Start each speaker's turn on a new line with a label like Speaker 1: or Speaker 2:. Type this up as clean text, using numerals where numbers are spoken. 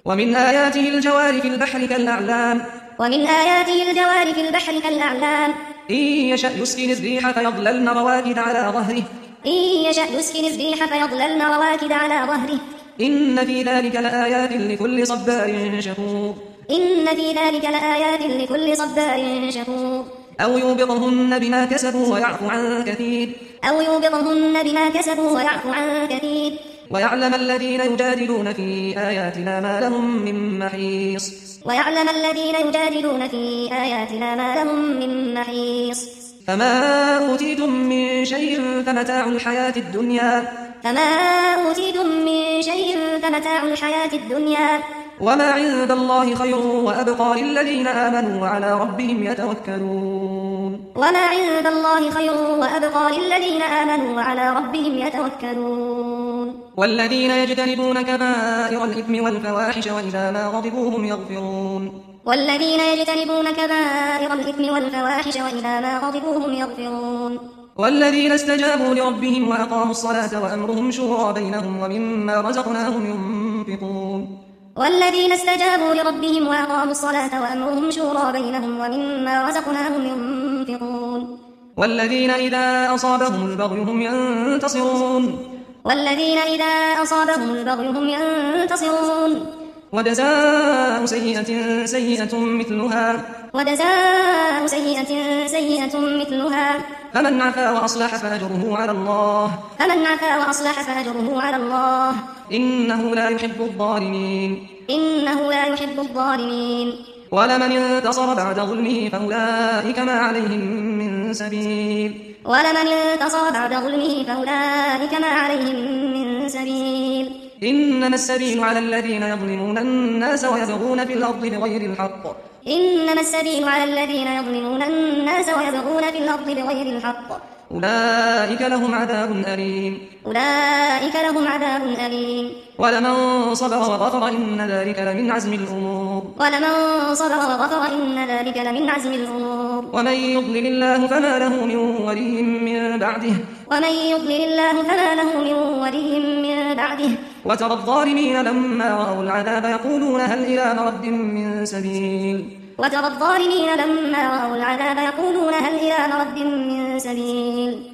Speaker 1: ومن آياته الجوار في البحر كالأعلام
Speaker 2: ومن آياته الجوار في البحر كالأعلام
Speaker 1: إن يشأ يسكن الريح فيظللن رواكد على ظهره
Speaker 2: إن يشأ يسكن الريح فيظللن رواكد على ظهره
Speaker 1: إن في ذلك لآيات لكل صبار شكور
Speaker 2: إن في ذلك لآيات لكل صبار شكور
Speaker 1: أو يوبقهن بما كسبوا ويعفو عن كثير
Speaker 2: أو يوبقهن بما كسبوا ويعفو عن كثير
Speaker 1: ويعلم الذين يجادلون في آياتنا ما لهم من محيص
Speaker 2: ويعلم الذين يجادلون في آياتنا ما لهم من محيص
Speaker 1: فما أوتيتم من شيء فمتاع الحياة الدنيا وما عند الله خير وأبقى للذين آمنوا وعلى ربهم يتوكلون والذين يجتنبون كبائر الإثم والفواحش وإذا ما غضبوا هم يغفرون والذين استجابوا لربهم وأقاموا الصلاة وأمرهم شورى بينهم ومما رزقناهم ينفقون والذين إذا أصابهم البغي هم ينتصرون وجزاء سيئة سيئة مثلها فمن عفا وأصلح فأجره على الله إنه لا يحب الظالمين ولمن انتصر بعد ظلمه فأولئك ما عليهم من سبيل إنما السبيل على الذين يظلمون الناس ويبغون في الأرض بغير الحق أولئك لهم عذاب أليم ولمن صبر وغفر إن ذلك لمن عزم الأمور ومن يضلل الله فما له من ولي من بعده وترى الظالمين لما رأوا العذاب يقولون هل إلى مرد من سبيل